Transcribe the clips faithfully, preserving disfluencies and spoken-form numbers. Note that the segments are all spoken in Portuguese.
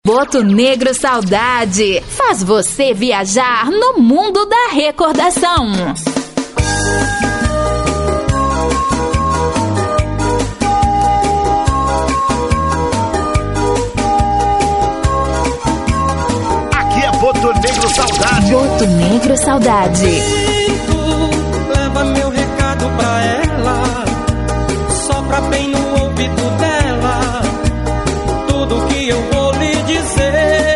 Botonegro Saudade faz você viajar no mundo da recordação. Aqui é Botonegro Saudade. Botonegro Saudade. Tu leva meu recado pra ela, sopra bem no ouvido dela tudo que eu vou lhe dizer.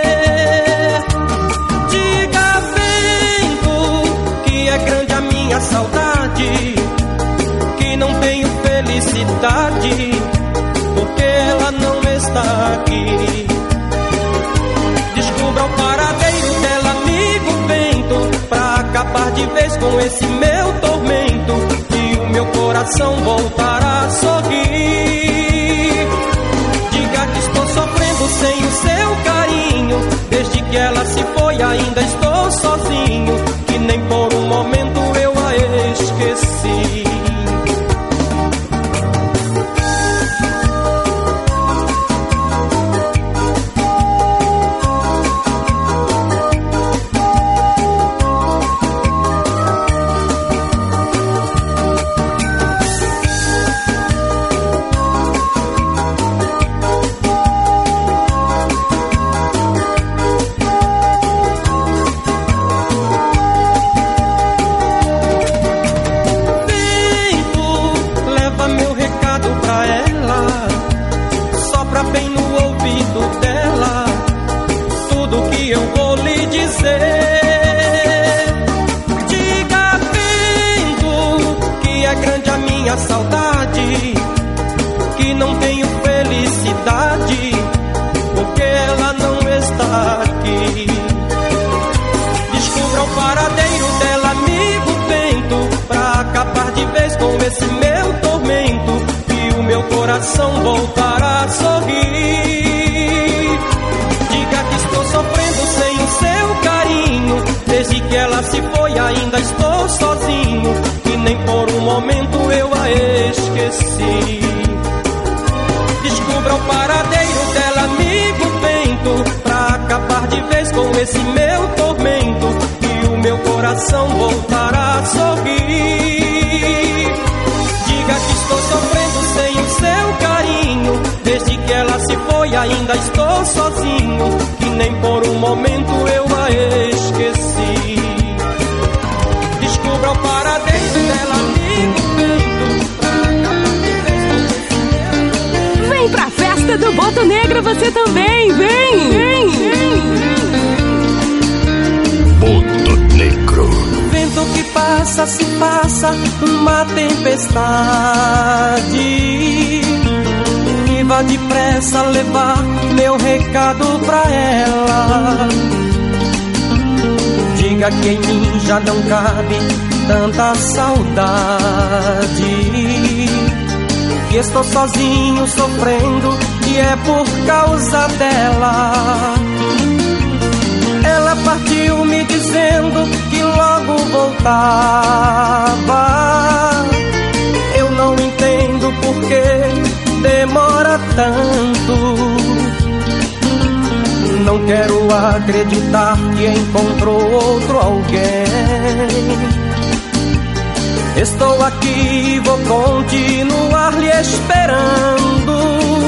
Diga, vento, que é grande a minha saudade, que não tenho felicidade, porque ela não está aqui. Descubra o paradeiro dela, amigo vento, pra acabar de vez com esse meu tormento, e o meu coração voltará a sorrir. Diga que estou sofrendo sem o seu carinho, desde que ela se foi ainda estou sozinho, que nem por um momento eu a esqueci. Saudade, que não tenho felicidade, porque ela não está aqui. Descubra o paradeiro dela, amigo vento, pra acabar de vez com esse meu tormento, e o meu coração voltará a sorrir. Diga que estou sofrendo sem o seu carinho, desde que ela se foi ainda estou sozinho, e nem por um momento eu a esqueci. Descubra o paradeiro dela, amigo vento, pra acabar de vez com esse meu tormento, e o meu coração voltará a sorrir. Diga que estou sofrendo sem o seu carinho, desde que ela se foi ainda estou sozinho, que nem por um momento eu a esqueci. Descubra o paradeiro dela, amigo vento, pra acabar de vez com esse meu... Vem pra festa do Botonegro você também, vem! Vem! Botonegro. Vento que passa, se passa uma tempestade, e vá depressa levar meu recado pra ela. Diga que em mim já não cabe tanta saudade, que estou sozinho sofrendo e é por causa dela. Ela partiu me dizendo que logo voltava. Eu não entendo por que demora tanto. Não quero acreditar que encontrou outro alguém. Estou aqui e vou continuar lhe esperando.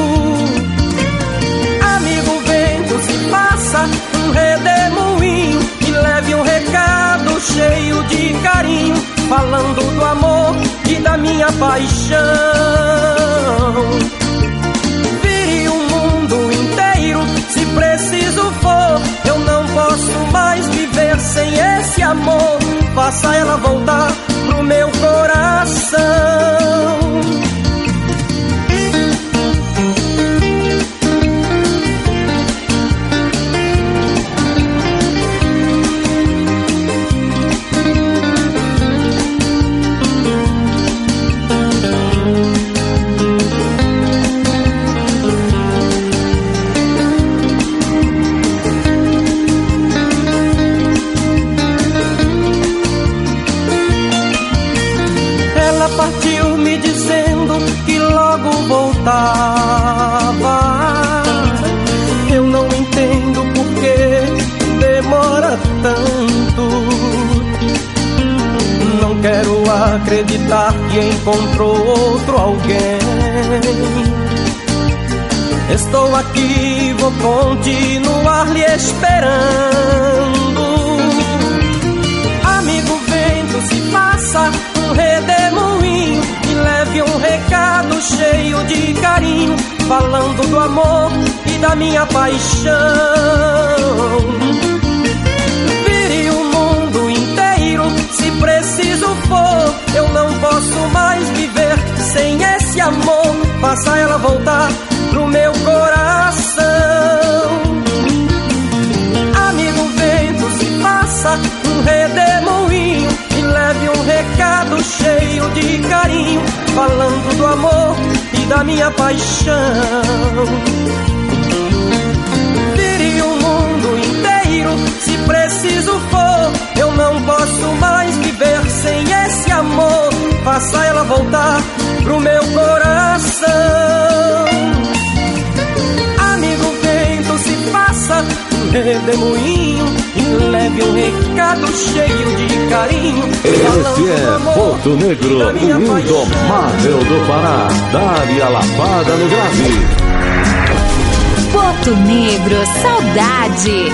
Amigo vento, se passa um redemoinho e leve um recado cheio de carinho, falando do amor e da minha paixão. Vire o mundo inteiro se preciso for, eu não posso mais viver sem esse amor. Faça ela voltar pro meu coração. acreditar que encontrou outro alguém. Estou aqui, vou continuar lhe esperando. Amigo vento, se faça um redemoinho e leve um recado cheio de carinho, falando do amor e da minha paixão. Vire o mundo inteiro, se preciso for. Eu não posso mais viver sem esse amor. Faça ela voltar pro meu coração. Amigo vento, se faça um redemoinho e leve um recado cheio de carinho, falando do amor e da minha paixão. Vire o mundo inteiro, se preciso for. Eu não posso mais viver sem esse amor. Faça ela voltar pro meu coração. Amigo vento, se faça um redemoinho e leve um recado cheio de carinho. Esse é Porto Negro, o indomável do Pará. Dá-lhe a lapada no grave. Porto Negro, saudade.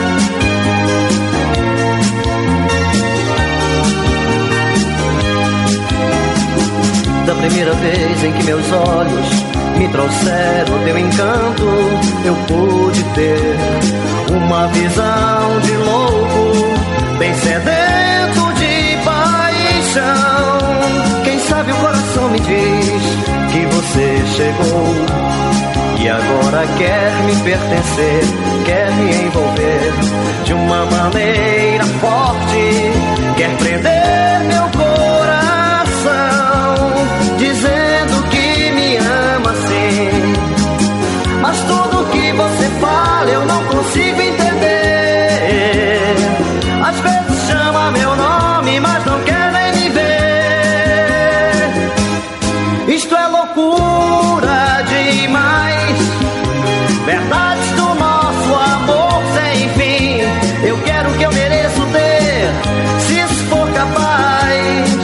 Da primeira vez em que meus olhos me trouxeram teu encanto, eu pude ter uma visão de louco, bem sedento de paixão. Quem sabe o coração me diz que você chegou e agora quer me pertencer, quer me envolver de uma maneira forte, quer prender meu coração, dizendo que me ama assim. Mas tudo que você fala eu não consigo entender. Às vezes chama meu nome, mas não quer nem me ver. Isto é loucura demais, verdades do nosso amor sem fim. Eu quero o que eu mereço ter, se isso for capaz.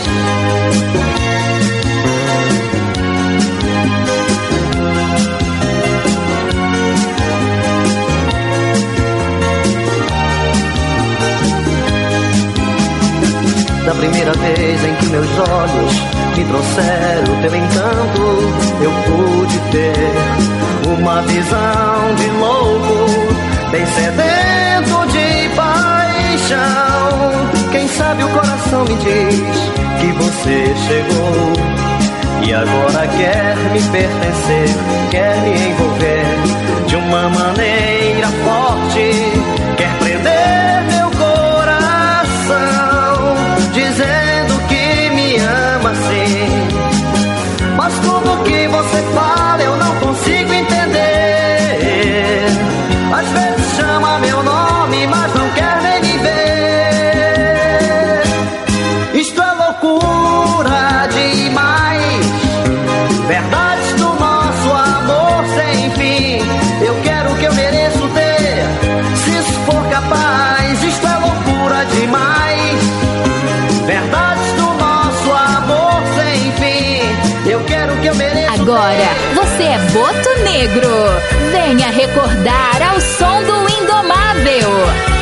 Da primeira vez em que meus olhos me trouxeram teu encanto, eu pude ter uma visão de louco, bem sedento de paixão. Quem sabe o coração me diz que você chegou e agora quer me pertencer, quer me envolver de uma maneira forte, quer prender meu coração, dizendo que me ama assim. Mas tudo que você fala eu não consigo entender. Às vezes chama meu nome, mas não quer nem me ver. Isto é loucura demais, verdades do nosso amor sem fim. Eu quero o que eu mereço ter, se isso for capaz. Isto é loucura demais, verdades do nosso amor sem fim. Eu quero o que eu mereço. Agora você é Boto Negro. Venha recordar ao som do Indomável.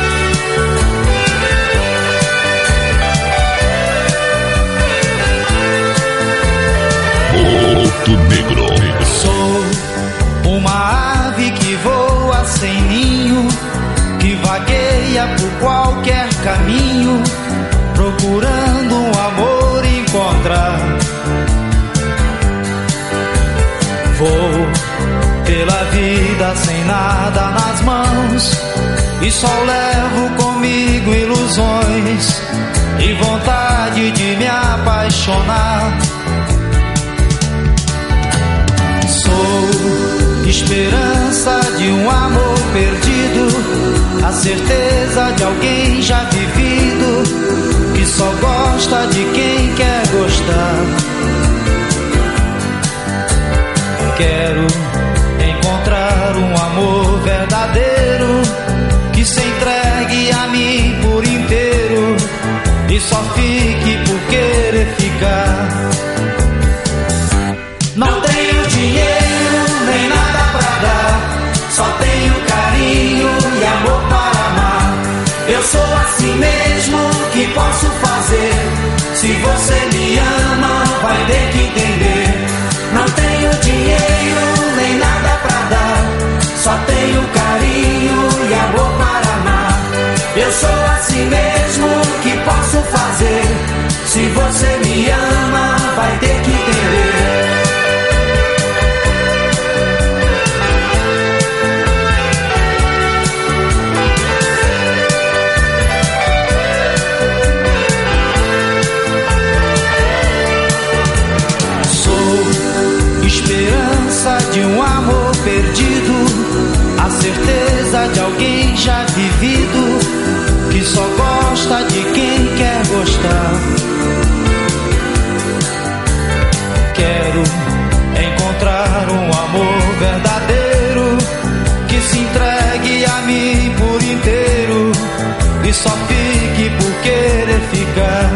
Boto Negro. Sou uma ave que voa sem ninho, que vagueia por qualquer caminho, procurando um amor encontrar. Vou pela vida sem nada nas mãos e só levo comigo ilusões e vontade de me apaixonar. Sou esperança de um amor perdido, a certeza de alguém já vivido, que só gosta de quem quer gostar. Quero encontrar um amor verdadeiro, que se entregue a mim por inteiro e só fique por querer ficar. assim mesmo que posso fazer. Se você me ama, vai ter que entender. Esperança de um amor perdido, a certeza de alguém já vivido, que só gosta de quem quer gostar. Quero encontrar um amor verdadeiro, que se entregue a mim por inteiro, e só fique por querer ficar.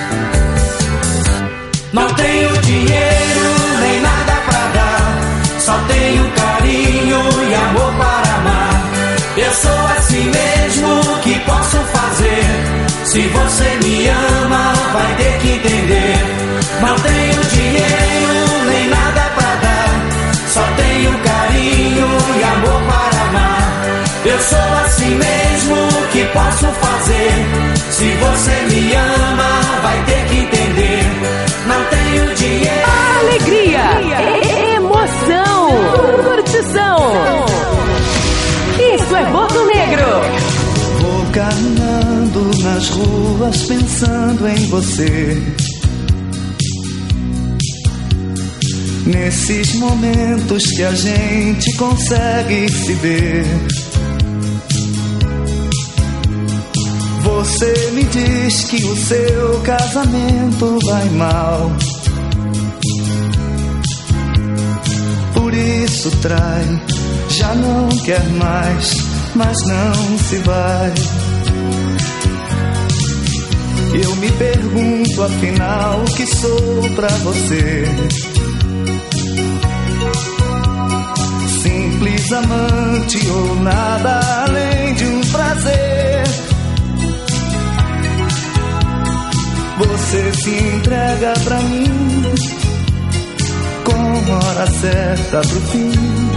Não tenho dinheiro nem nada pra dar, só tenho carinho e amor para amar. Eu sou assim mesmo que posso fazer. Se você me ama, vai ter que entender. Não tenho dinheiro nem nada pra dar, só tenho carinho e amor para amar. Eu sou assim mesmo que posso fazer. Se você me ama, vai ter que entender. Não tenho dinheiro. Alegria, e emoção, curtição. Isso é Boto Negro. Vou caminhando nas ruas pensando em você. Nesses momentos que a gente consegue se ver. Você me diz que o seu casamento vai mal, por isso trai. Já não quer mais, mas não se vai. Eu me pergunto afinal o que sou pra você. Simples amante ou nada além de um prazer. Você se entrega pra mim com hora certa pro fim.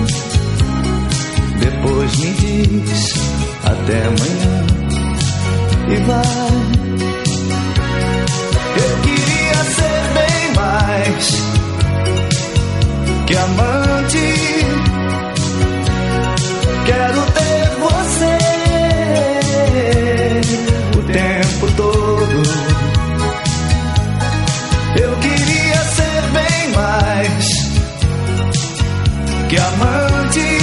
Depois me diz até amanhã e vai. Eu queria ser bem mais que amante. Quero ter você o tempo todo. Eu queria ser bem mais que amante.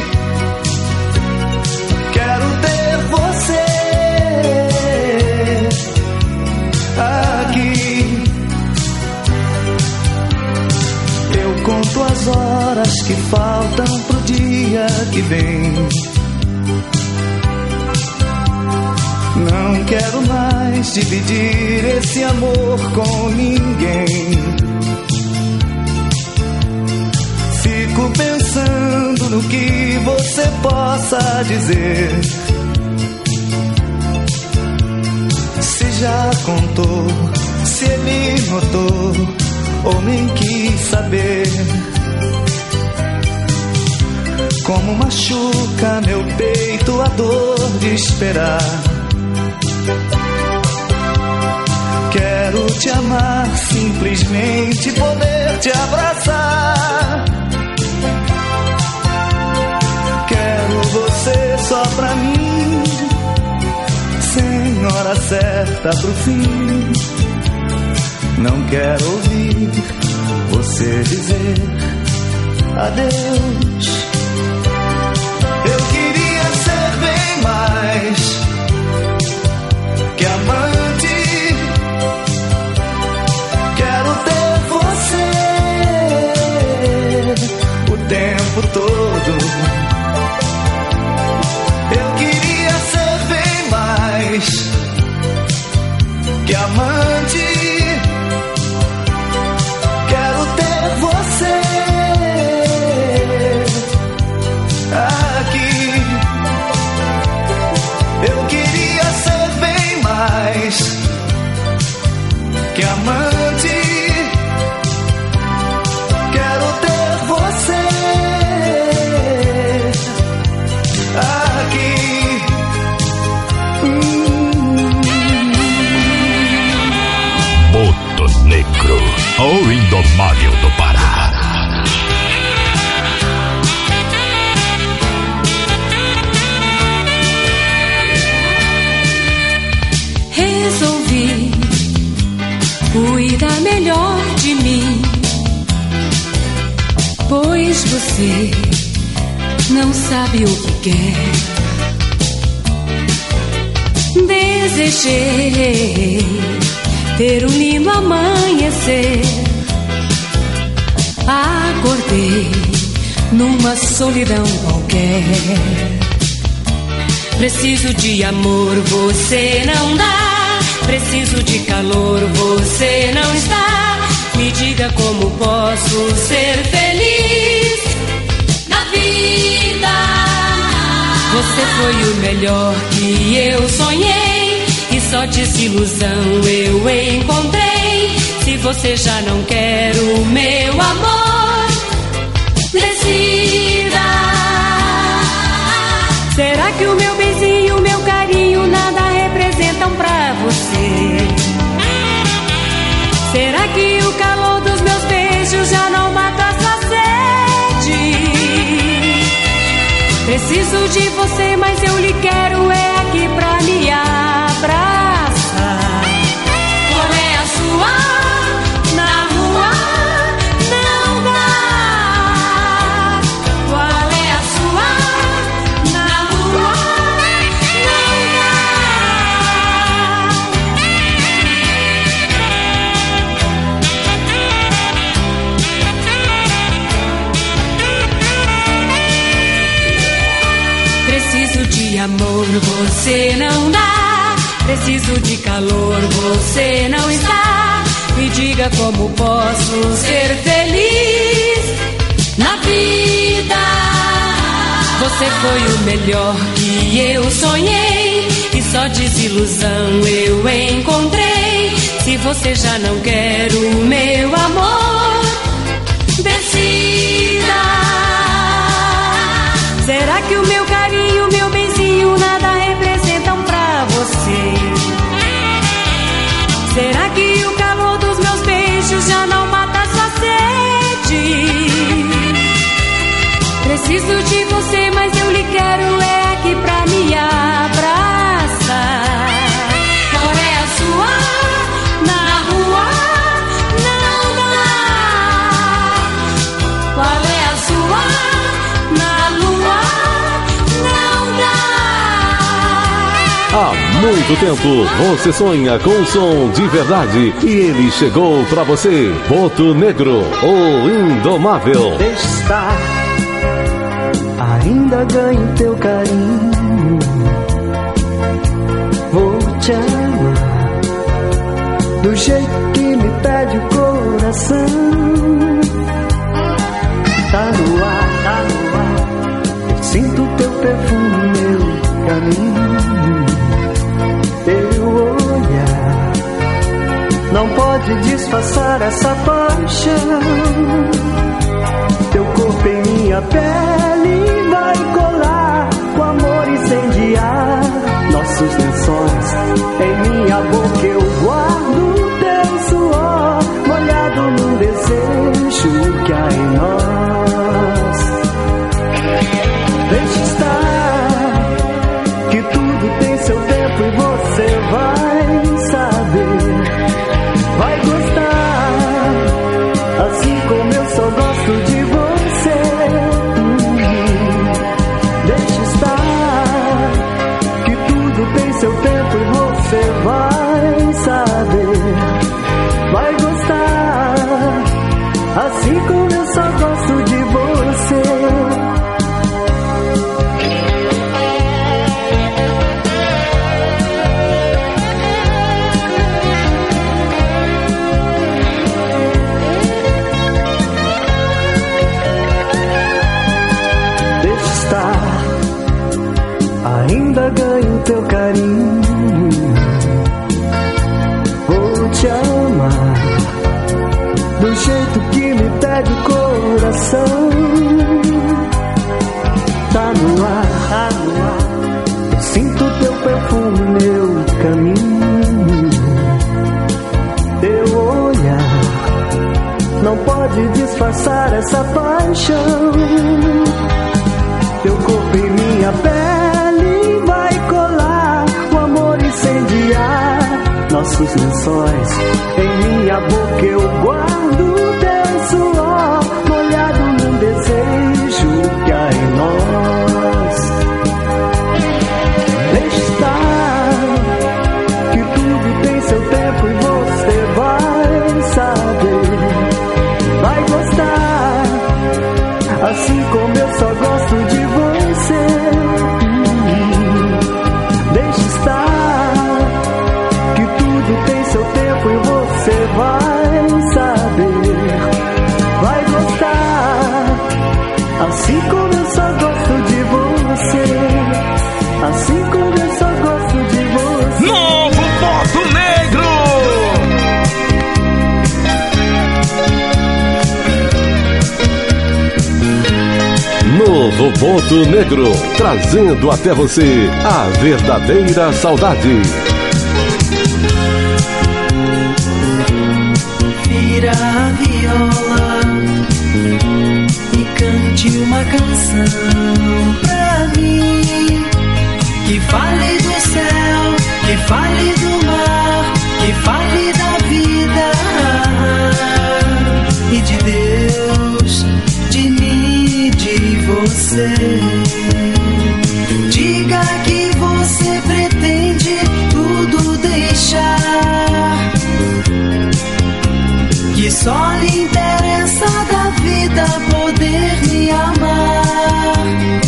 Quero ter você aqui. Eu conto as horas que faltam pro dia que vem. Não quero mais dividir esse amor com ninguém. Fico pensando no que você possa dizer. Se já contou, se ele notou ou nem quis saber. Como machuca meu peito a dor de esperar. Quero te amar, simplesmente poder te abraçar. Quero você só pra mim, sem hora certa pro fim. Não quero ouvir você dizer adeus. Eu queria ser bem mais que amante. Quero ter você o tempo todo. Eu queria ser bem mais que amante. Quero ter você o Indomável do Pará. Resolvi cuidar melhor de mim, pois você não sabe o que quer. Desejei ter um lindo amanhecer. Acordei numa solidão qualquer. Preciso de amor, você não dá. Preciso de calor, você não está. Me diga como posso ser feliz na vida. Você foi o melhor que eu sonhei, e só desilusão eu encontrei. Se você já não quer o meu amor, decida. Será que o meu beijinho, o meu carinho nada representam pra você? Será que o calor dos meus beijos já não mata a sua sede? Preciso de você, mas eu lhe quero é aqui pra me abraçar. Qual é a sua? Na rua não dá. Qual é a sua? Na rua não dá. Preciso de amor, você não dá. Preciso de calor, você não está. Me diga como posso ser feliz na vida. Você foi o melhor que eu sonhei, e só desilusão eu encontrei. Se você já não quer o meu amor, decida. Será que o meu carinho, o meu beijinho nada representam pra você? Será que o calor dos meus beijos já não mata a sua sede? Preciso de você, mas eu lhe quero é aqui pra me abraçar. Qual é a sua? Na rua não dá. Qual é a sua? Na lua não dá. Há muito tempo você sonha com um som de verdade, e ele chegou pra você. Boto Negro, o Indomável. Deixa estar, ainda ganho teu carinho. Vou te amar do jeito que me pede o coração. Tá no ar, tá no ar. Sinto teu perfume no meu caminho. Teu olhar não pode disfarçar essa paixão. Teu corpo em minha pele vai colar, com amor incendiar nossos lençóis. Em minha boca eu guardo teu suor, molhado num desejo que há em nós. Deixa estar, que tudo tem seu tempo e você vai saber. Vai gostar, assim como eu só gosto de você. Deixa estar, que tudo tem seu tempo e você vai saber. Vai gostar, assim como eu só gosto de você. Ainda ganho teu carinho. Vou te amar do jeito que me pede o coração. Tá no ar, tá no ar. Eu sinto teu perfume no meu caminho. Teu olhar essa paixão. Teu corpo em minha pele vai colar, o amor incendiar nossos lençóis. Em minha boca eu guardo teu suor, molhado num desejo que há em nós. Deixa estar, que tudo tem seu tempo e você vai saber, vai gostar, assim como eu só gosto de você. Deixa estar, que tudo tem seu tempo e você vai saber, vai gostar, assim como eu só gosto de você, assim como eu só gosto de você. Novo Porto Negro! Novo Ponto Negro, trazendo até você a verdadeira saudade. Vira a viola e cante uma canção pra mim, que fale do céu, que fale do mar, que fale da vida e de Deus, de mim e de você. Diga que você pretende tudo deixar, que só lhe interessa da vida poder me amar,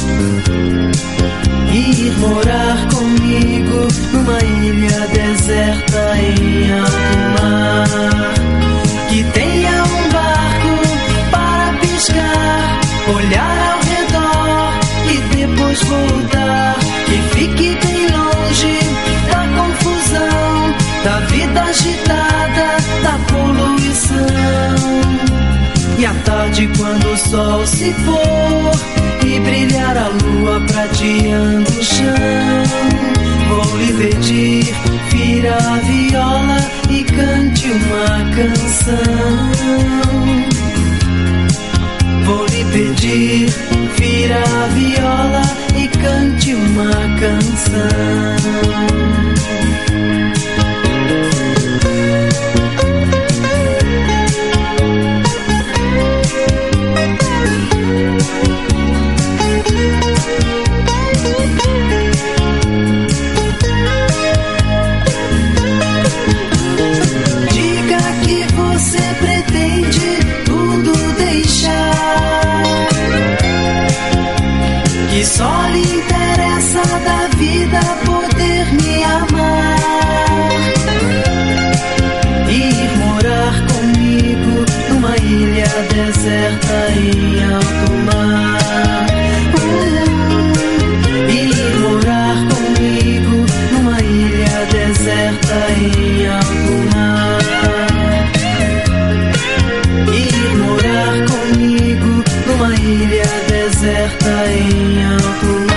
ir morar comigo numa ilha deserta em alto mar, que tenha um barco para piscar, olhar ao redor e depois voltar, que fique bem longe da confusão, da vida agitada, da poluição. E à tarde, quando o sol se for e brilhar a lua prateando o chão, vou lhe pedir, vira a viola e cante uma canção. Vou lhe pedir, vira a viola e cante uma canção. Diga que você pretende tudo deixar, que só lhe interessa da vida poder me amar, ir morar comigo numa ilha deserta em alto mar, uh, ir morar comigo numa ilha deserta em alto mar, ir morar comigo numa ilha deserta em alto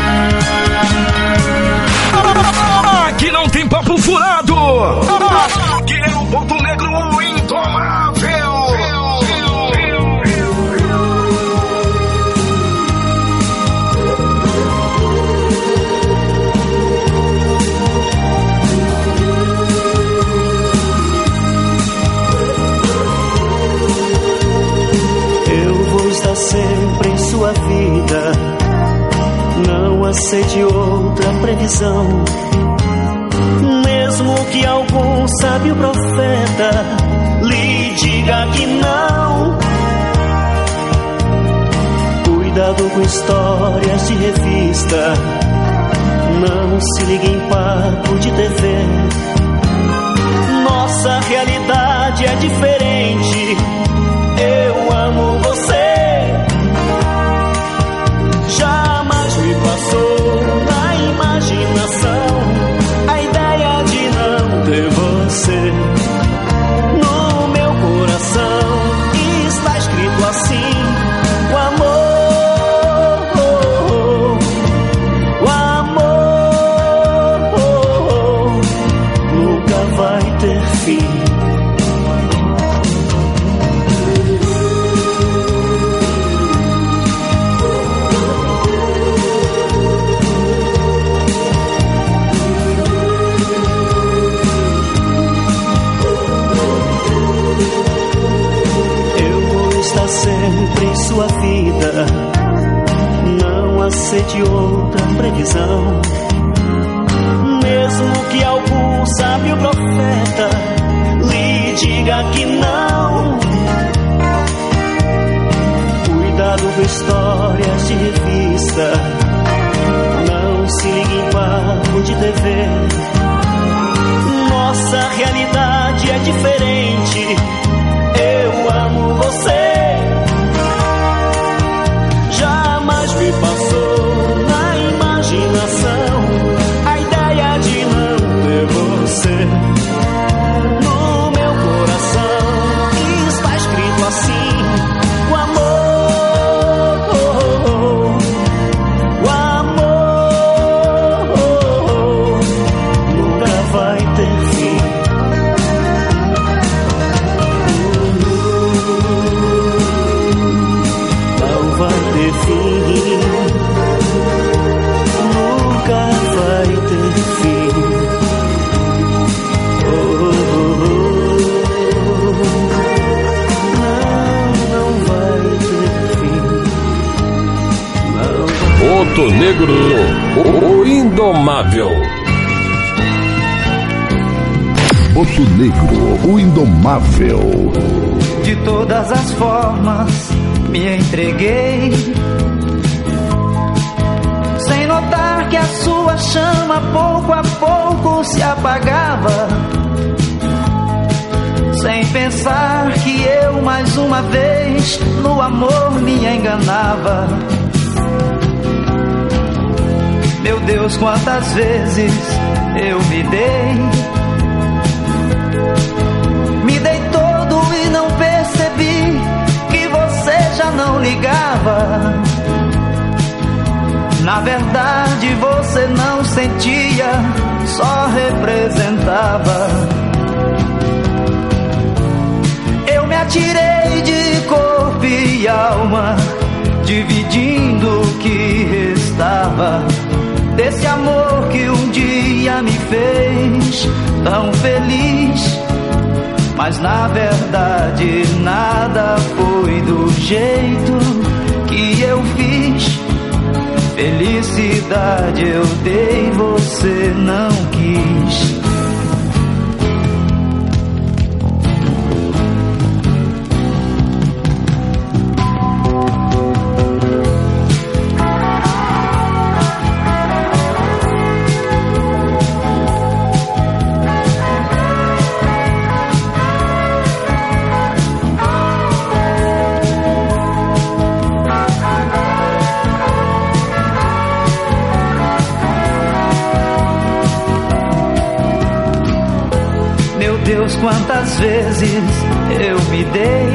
mar. Aqui não tem papo furado! Aqui é o Ponto Negro indomável! Eu vou estar sempre em sua vida, não aceite outra previsão. Mesmo que algum sábio profeta lhe diga que não, cuidado com histórias de revista, não se ligue em papo de T V. Nossa realidade é diferente, eu amo você. Jamais me passou na imaginação a ideia de não ter você. No meu coração está escrito assim: o amor, o amor nunca vai ter fim. de outra previsão. Mesmo que algum sábio profeta lhe diga que não, cuidado com histórias de revista, não se ligue em papo de T V. Nossa realidade é diferente. Eu amo você. Jamais me passou na imaginação a ideia de não ter você. No meu coração está escrito assim: o amor, o amor nunca vai ter fim. Não vai ter fim. Nunca vai ter fim. Oh, oh, oh. Não, não vai ter fim. Não vai. Boto Negro, o Indomável. Boto Negro, o Indomável. De todas as formas me entreguei, sem notar que a sua chama pouco a pouco se apagava, sem pensar que eu mais uma vez no amor me enganava. Meu Deus, quantas vezes eu me dei, me dei todo e não percebi que você já não ligava. Na verdade você não sentia, só representava. Eu me atirei de corpo e alma, dividindo o que restava desse amor que um dia me fez tão feliz. Mas na verdade nada foi do jeito que eu fiz. Felicidade eu dei, você não quis. Deus, quantas vezes eu me dei,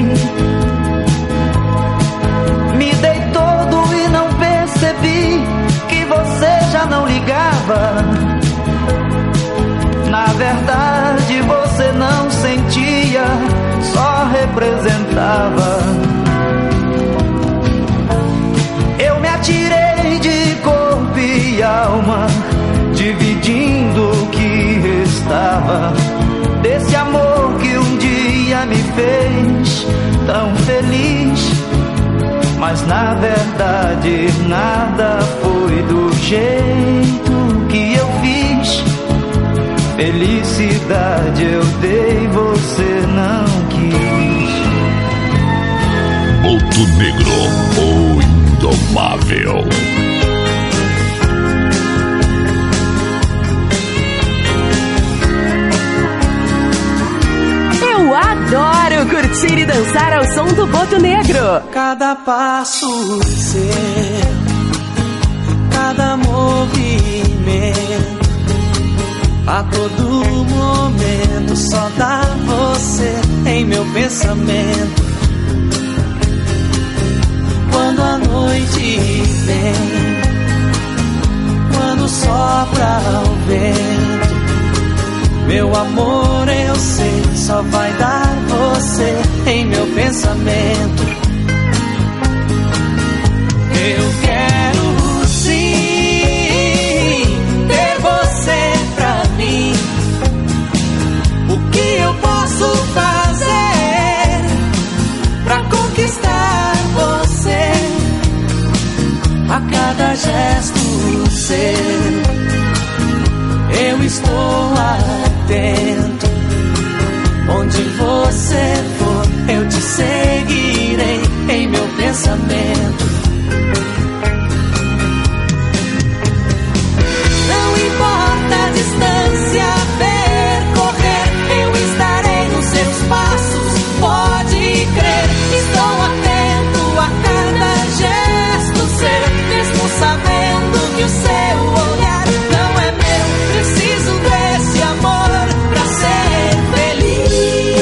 me dei todo e não percebi que você já não ligava. Na verdade você não sentia, só representava. Eu me atirei de corpo e alma, dividindo o que restava desse amor que um dia me fez tão feliz. Mas na verdade nada foi do jeito que eu fiz. Felicidade eu dei, você não quis. Boto Negro, o Indomável. Eu adoro curtir e dançar ao som do Boto Negro. Cada passo seu, cada movimento, a todo momento só dá você em meu pensamento. Quando a noite vem, quando sopra o vento, meu amor, eu sei, só vai dar você em meu pensamento. Eu quero sim ter você pra mim. O que eu posso fazer pra conquistar você? A cada gesto estou atento. Onde você for, eu te seguirei em meu pensamento. Não importa a distância percorrer, eu estarei nos seus passos, pode crer. Estou atento a cada gesto seu, mesmo sabendo que o seu olhar não é meu. Preciso desse amor pra ser feliz.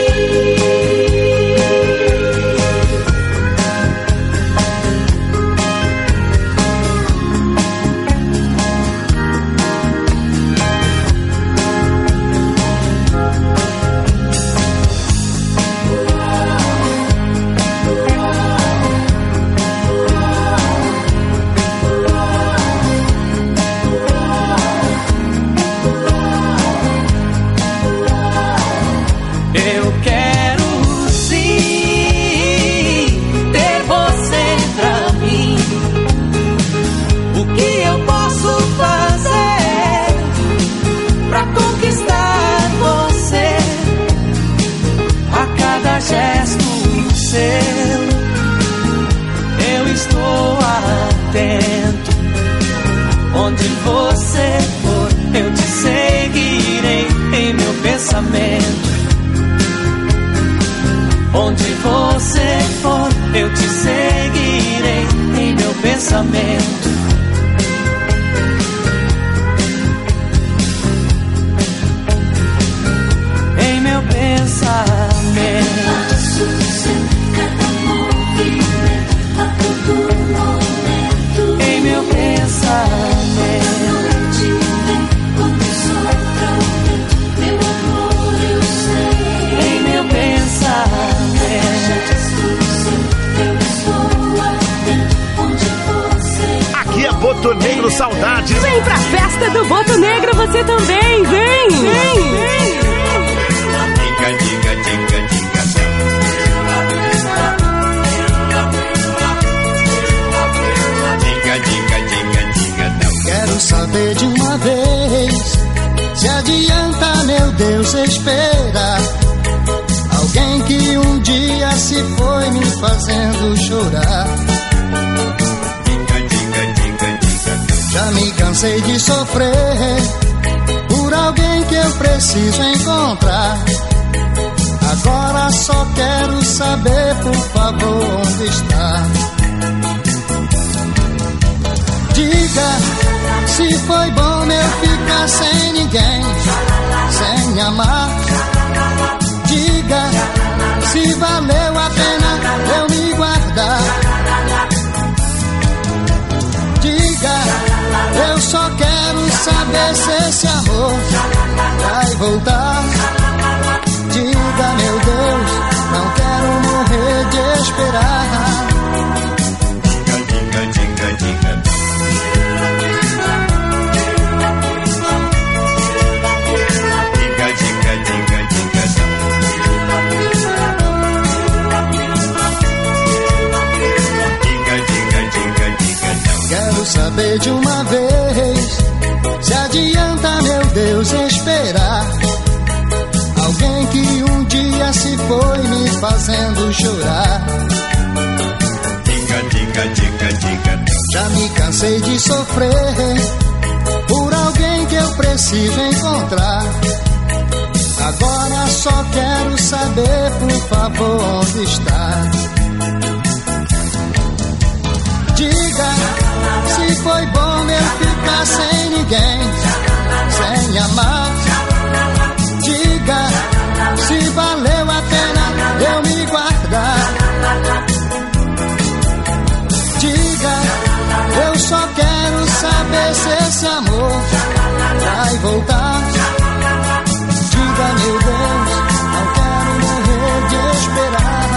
Eu quero sim ter você pra mim. O que eu posso fazer pra conquistar você? A cada gesto seu, eu estou atento. Onde você for, eu te seguirei em meu pensamento. Onde você for, eu te seguirei em meu pensamento. Em meu pensamento. Passo seu, cada movimento, a todo momento. Em meu pensamento. Noite vem, quando sopra o vento, meu amor eu sei. Em meu pensamento. Aqui é Boto Negro Saudades. Vem pra festa do Boto Negro você também, vem, vem, vem. Diga, diga, diga, diga. Diga, diga, diga, diga. Quero saber de uma vez, se adianta, meu Deus, esperar alguém que um dia se foi me fazendo chorar. Já me cansei de sofrer por alguém que eu preciso encontrar. Agora só quero saber, por favor, onde está. Diga se foi bom eu ficar sem ninguém, sem amar. Diga se valeu a pena eu me guardar. Diga, eu só quero saber se esse amor vai voltar. Diga, meu Deus, não quero morrer de esperar. Diga, diga, diga, diga. Diga, diga, diga, diga. Diga, diga, diga, diga. Quero saber de uma vez, se adianta, meu Deus, esperar alguém que um dia se foi me fazendo chorar. Diga, diga, diga, diga. Já me cansei de sofrer por alguém que eu preciso encontrar. Agora só quero saber, por favor, onde está. Diga se foi bom eu ficar sem ninguém, sem amar. Diga se valeu a pena eu me guardar. Diga, eu só quero saber se esse amor vai voltar. Diga, meu Deus, não quero morrer de esperar.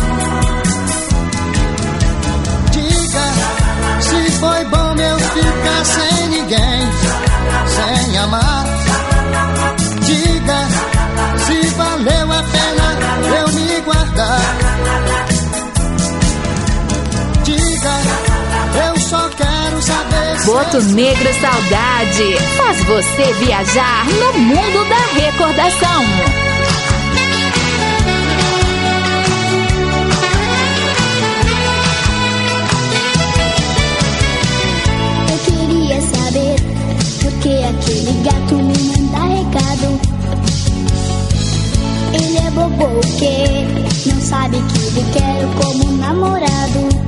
Diga se foi bom eu ficar sem ninguém, sem amar. Diga se valeu a pena eu me guardar. Diga, eu só quero saber Boto Negro Saudade faz você viajar no mundo da recordação. Eu queria saber por que aquele gato me manda recado. Ele é bobo o quê? Não sabe que lhe quero como namorado.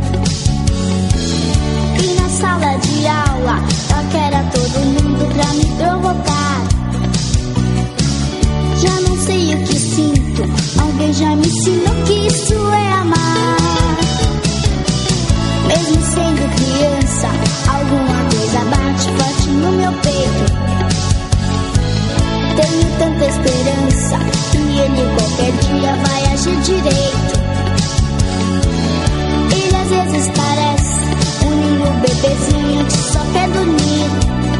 E na sala de aula paquera todo mundo pra me provocar. Já não sei o que sinto, alguém já me ensinou que isso é amar. Mesmo sendo criança, alguma coisa bate forte no meu peito. Tenho tanta esperança que ele qualquer dia vai agir direito. Ele às vezes parece um lindo bebezinho que só quer dormir.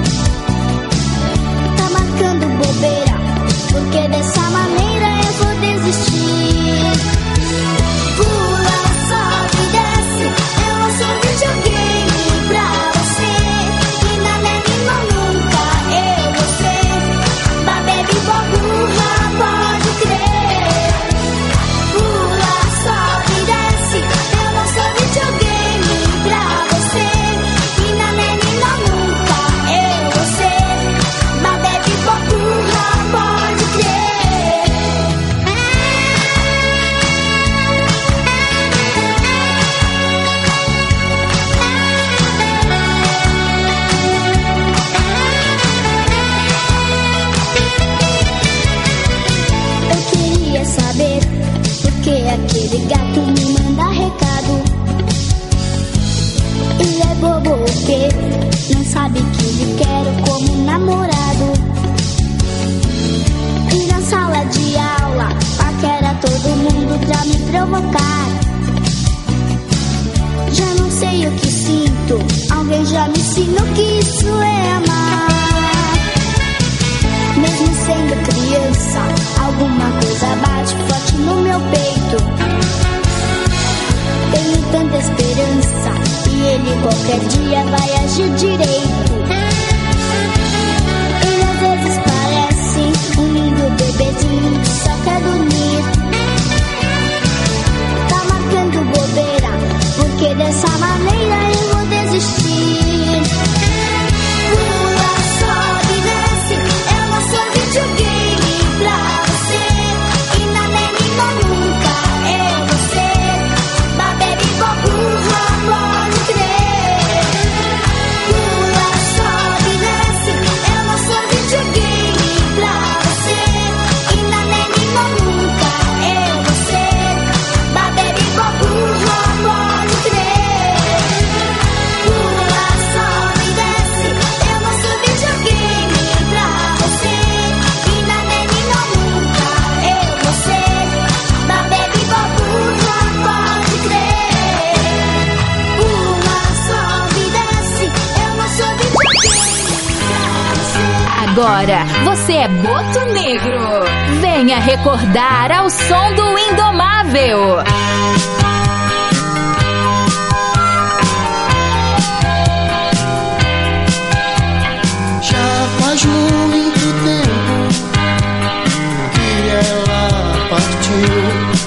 Tá marcando bobeira, porque dessa maneira eu vou desistir. Pula, sobe, desce, eu não sou videogame pra você. E na nenhuma nunca eu vou ser. Baby, burra, pode crer. Pula, sobe, desce, eu não sou videogame pra você. E na menina nunca eu vou ser. Baby, burra, pode crer. Eu queria saber por que aquele gato me manda recado. Ele é bobo o quê? Não sabe que lhe quero como namorado. E na sala de aula paquera todo mundo pra me provocar. Já não sei o que sinto, alguém já me ensinou que isso é amar. Mesmo sendo criança, alguma coisa bate forte no meu peito. Tenho tanta esperança e ele qualquer dia vai agir direito. Ele às vezes parece um lindo bebezinho que só quer dormir. Tá marcando bobeira, porque dessa maneira eu vou desistir. Pula, sobe, desce, eu não sou videogame pra você. E na menina nunca eu vou ser. Baby, burra, pode crer. Pula, sobe, desce, eu não sou videogame pra você. E na menina nunca eu vou ser. Baby, burra, pode crer. Pula, sobe, desce, eu não sou videogame pra você. E na menina nunca eu vou ser. Baby, burra, pode crer. Pula, sobe, desce, eu não sou videogame pra você. Agora você é Boto Negro. Venha recordar ao som do Indomável. Já faz muito tempo que ela partiu,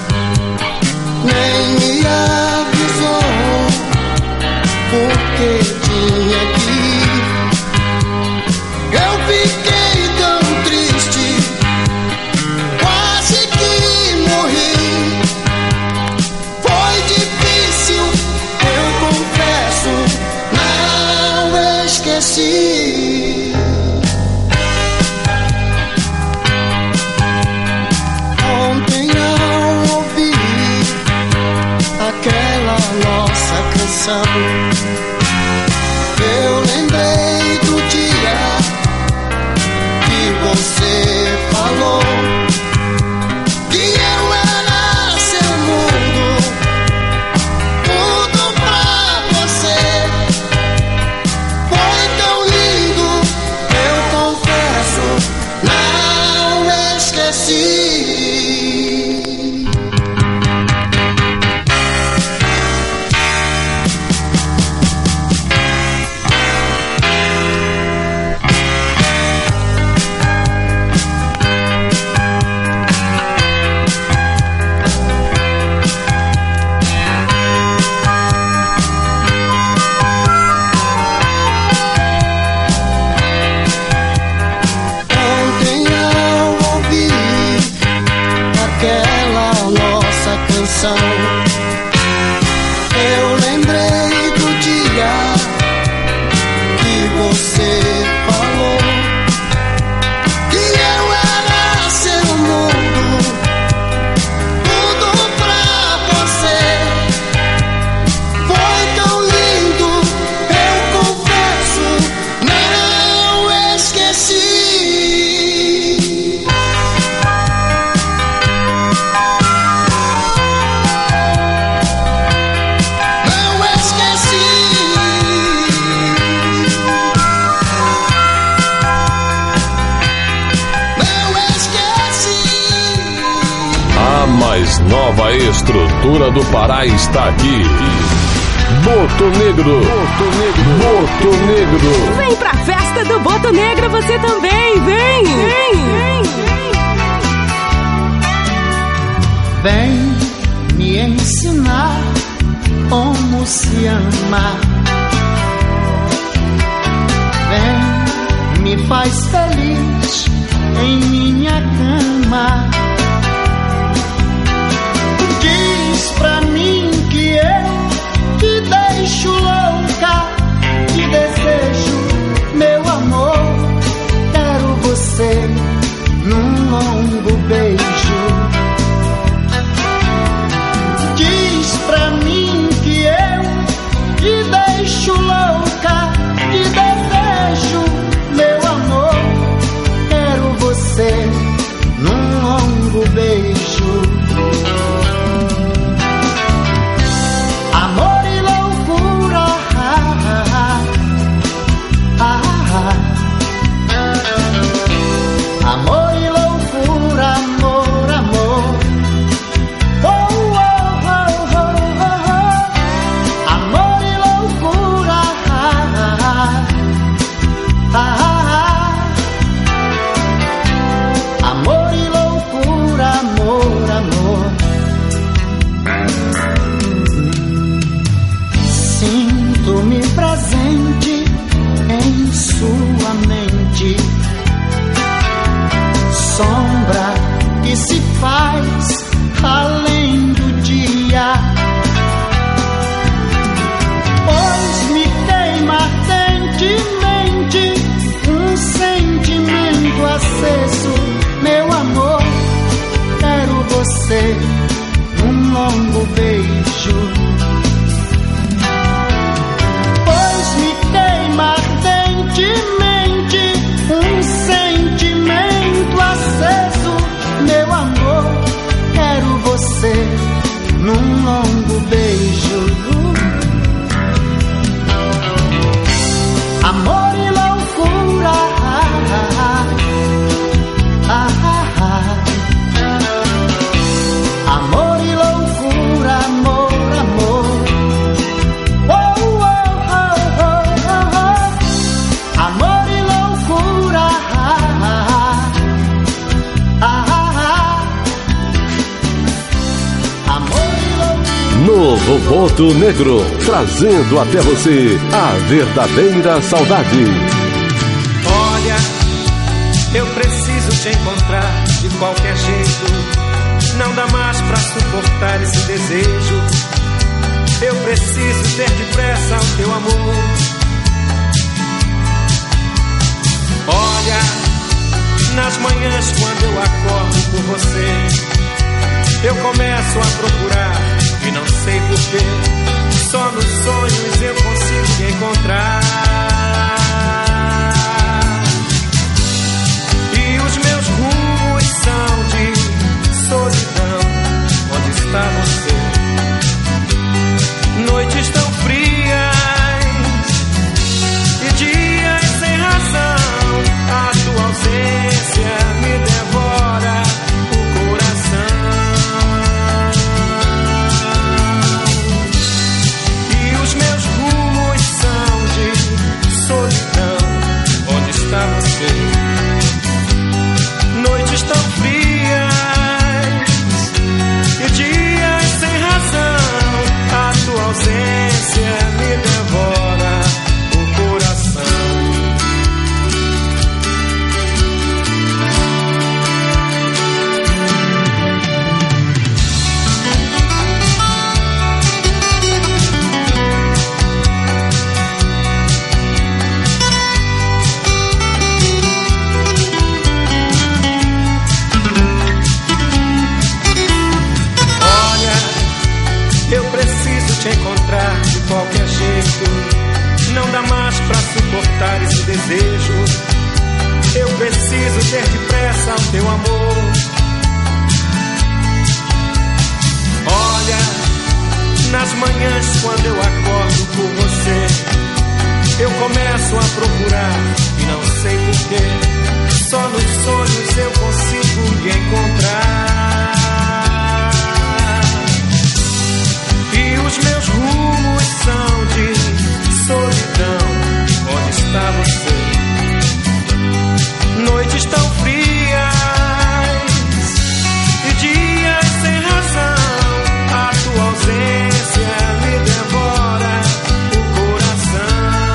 nem me avisou porque tinha que ir. Eu fiquei tão triste, quase que morri. Foi difícil, eu confesso, não esqueci. Ontem ao ouvir aquela nossa canção, eu lembrei do dia que você falou que eu era seu mundo, tudo pra você. Foi tão lindo, eu confesso, não esqueci. coração. Eu lembrei do dia que você falou que eu era seu mundo, tudo pra você. Foi tão lindo, eu confesso, não esqueci. Mais nova estrutura do Pará está aqui. Boto Negro, Boto Negro, Boto Negro. Vem pra festa do Boto Negro você também, vem, vem, vem. Vem me ensinar como se ama. Vem, me faz feliz em minha cama. Diz pra mim que eu te deixo louca, te desejo, meu amor. Quero você num longo beijo. Diz pra mim que eu te deixo louca, te desejo, meu amor. Quero você num longo beijo. Amor e loucura, ah, ah, ah, ah. Amor e loucura, amor, amor. Oh, oh, oh, oh, oh. Amor e loucura, ah, ah, ah, ah. Amor e loucura, amor, amor. Sinto-me presente em sua mente, sombra que se faz além do dia, pois me queima ardentemente um sentimento aceso, meu amor. Quero você num longo beijo. Me queima ardentemente um sentimento aceso, meu amor. Quero você num longo beijo. Amor e loucura, ah, ah, ah, ah. Amor e loucura, amor, amor. Novo Boto Negro, trazendo até você a verdadeira saudade. Olha, eu preciso te encontrar de qualquer jeito. Não dá mais pra suportar esse desejo. Eu preciso ter depressa o teu amor. Olha, nas manhãs quando eu acordo por você, eu começo a procurar e não sei porquê, só nos sonhos eu consigo te encontrar. E os meus rumos são de solidão. Onde está você? Noites tão frias e dias sem razão. A tua ausência me devora o coração. E os meus rumos são de cortar esse desejo. Eu preciso ter depressa o teu amor. Olha, nas manhãs quando eu acordo por você, eu começo a procurar e não sei porquê. Só nos sonhos eu consigo lhe encontrar. E os meus rumos são de solidão. Onde está você? Noites tão frias e dias sem razão. A tua ausência me devora o coração.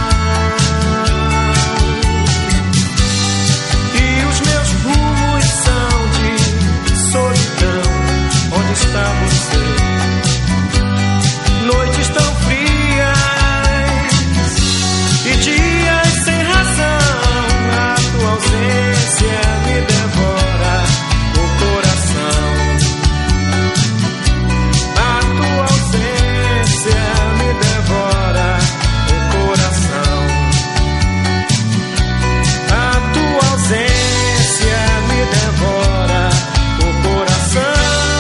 E os meus rumos são de solidão. Onde está você? Noites tão frias e dias sem razão. A tua ausência me devora o coração. A tua ausência me devora o coração. A tua ausência me devora o coração.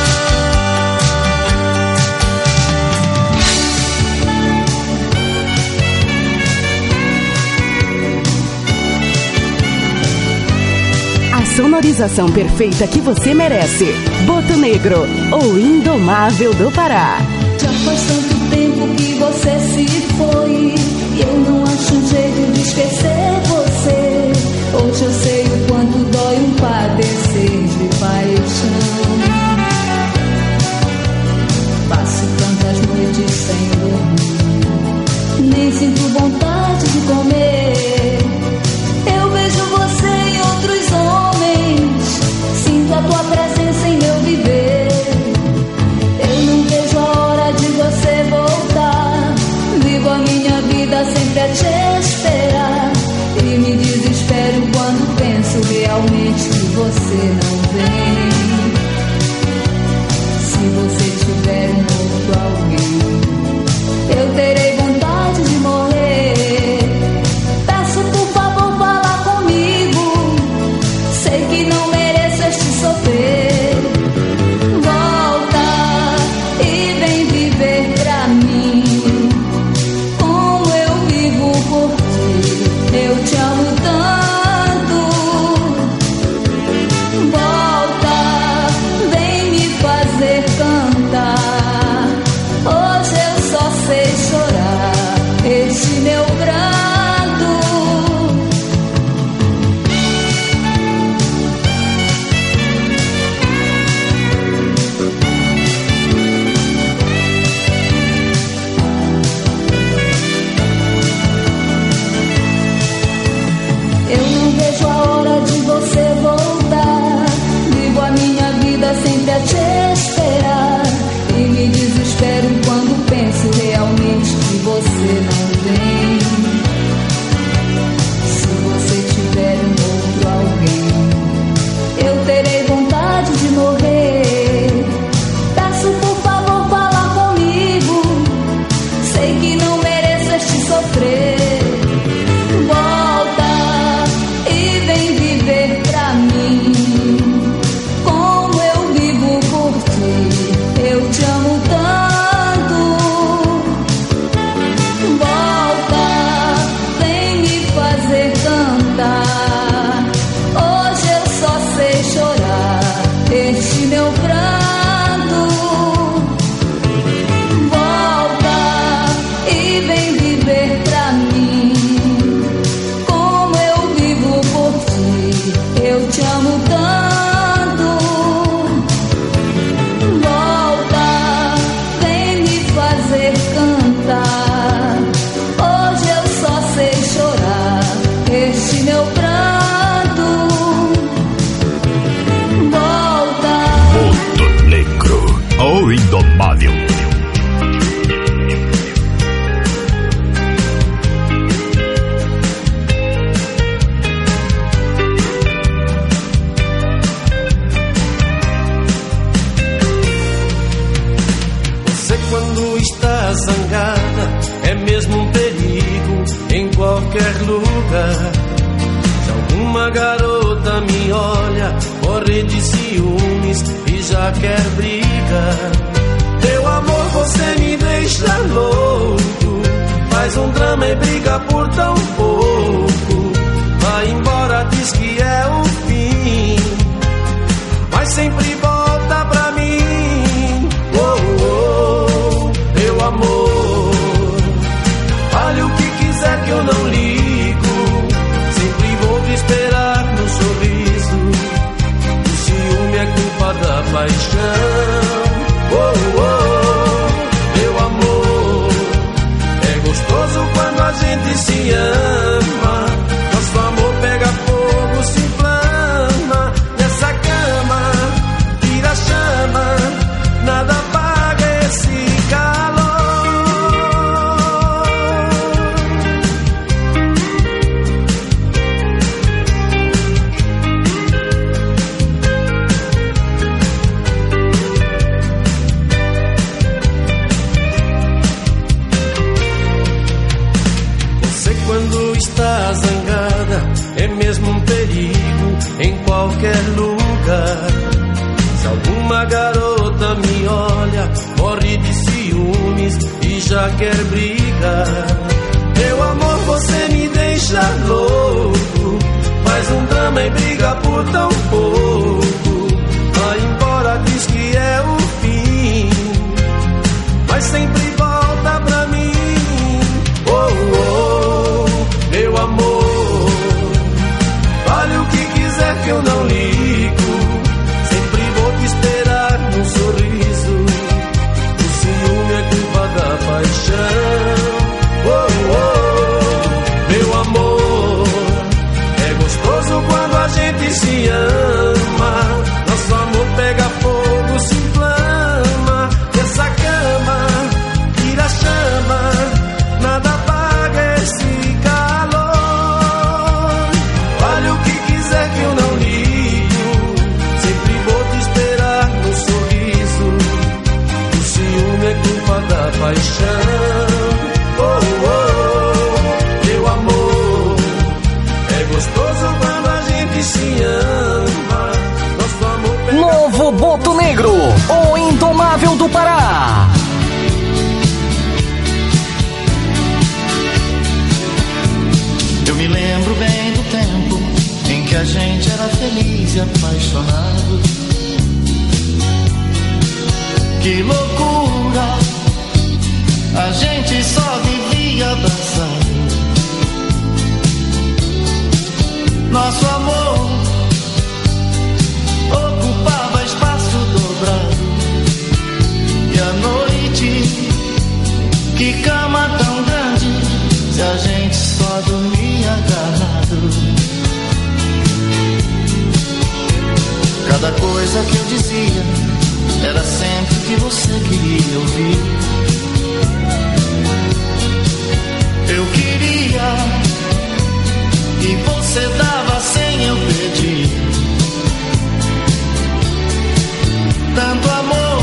A sonorização perfeita que você merece. Boto Negro, o indomável do Pará. Já faz tanto tempo que você se foi e eu não acho um jeito de esquecer você. Hoje eu sei o quanto dói um padecer de paixão. Passo tantas noites sem dormir, nem sinto vontade de comer. Eu vejo você em outros homens, sinto a tua presença em meu viver. Eu não vejo a hora de você voltar, vivo a minha vida sempre a te esperar. E me desespero quando penso realmente que você não vem. Se você tiver um outro alguém, eu terei vontade de morrer. Peço por favor, fala comigo, sei que não mereço este sofrer. Volta e vem viver pra mim como eu vivo por ti. Eu te amo tanto. Volta, vem me fazer cantar. Hoje eu só sei chorar este meu pranto. Eu não vejo a hora de você voltar, vivo a minha vida sempre a te esperar. E me desespero quando penso realmente que você não vem. Se você tiver um outro alguém, eu terei vontade de morrer. Peço por favor, fala comigo, sei que não mereço este sofrer. Volta e vem viver pra mim como eu vivo por ti. Eu te amo tanto. Volta, vem me fazer cantar. Hoje eu só sei chorar este meu pranto. Volta e vem viver pra mim como eu vivo por ti. Eu te amo tanto. Volta, vem me fazer cantar. Hoje eu só sei chorar este meu pranto. Volta. Boto Negro, o indomável. morre de ciúmes e já quer brigar. Meu amor, você me deixa louco, faz um drama e briga por tão pouco. Vai embora, diz que é o fim, mas sempre volta pra mim. Oh, oh, meu amor, fale o que quiser que eu não ligo, sempre vou te esperar no sorriso. O ciúme é culpa da paixão. Oh, oh, meu amor, é gostoso quando a gente se ama. Nosso amor pega fogo, se inflama nessa cama, tira a chama, nada apaga esse calor. Quando está zangada, é mesmo um perigo em qualquer lugar. Se alguma garota me olha, morre de ciúmes e já quer brigar. Meu amor, você me deixa louco, faz um drama e briga por tão pouco. Vai embora, diz que é o fim, mas sempre volta pra mim. Oh, oh, meu amor, fale o que quiser que eu não ligo, sempre vou te esperar no sorriso. O ciúme é culpa da paixão. Oh, oh, meu amor, é gostoso quando a gente se ama. Nosso amor pega fogo, se inflama nessa cama, tira a chama, nada apaga esse calor. Fale o que quiser que eu não ligo, sempre vou te esperar no sorriso. O ciúme é culpa da paixão. Oh, oh, meu amor, é gostoso quando a gente se ama. Nosso amor pega Novo Boto Negro, o indomável do Pará. Eu me lembro bem do tempo em que a gente era feliz e apaixonado. Que loucura, a gente só vivia abraçado. Nosso amor ocupava espaço dobrado. E a noite, que cama tão grande, se a gente só dormia agarrado. Cada coisa que eu dizia era sempre o que você queria ouvir. Eu queria e você dava sem eu pedir. Tanto amor,